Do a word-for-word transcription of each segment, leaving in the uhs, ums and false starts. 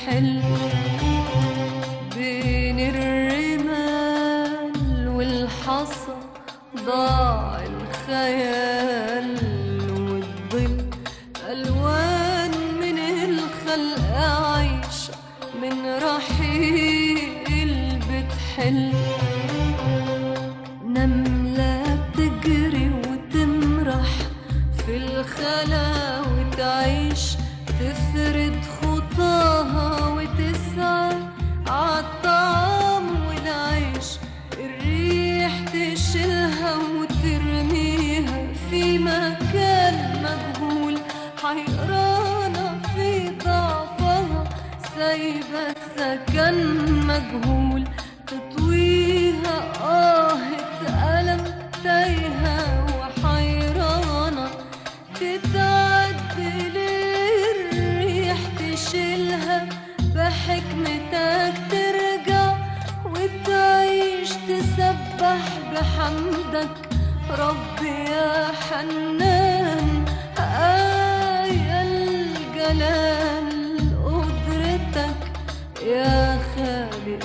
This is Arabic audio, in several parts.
بتحل بين الرمال والحصى، ضاع الخيال والظل، ألوان من الخلق عايشة من رحيل بتحل. نملة بتجري وتمرح في الخلا وتعيش، تفرد خطاها وتسعى عالطعام والعيش، الريح تشيلها وترميها في مكان مجهول، حيرانة في ضعفها سايبة السكن مجهول، تطويها آهة ألم تايهة وحيرانة، تتعدل الريح تشيلها بحكمتك ترجع وتعيش، تسبح بحمدك ربي يا حنان، آية الجلال قدرتك يا خالق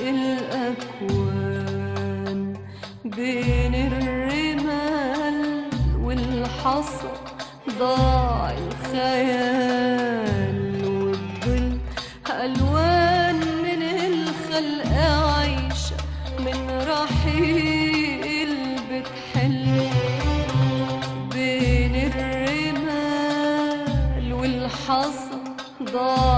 الأكوان. بين الرمال والحصى ضاع الخيال والظل، ألوان من الخلق عايشة من رحيل بتحل. بين الرمال والحصى ضاع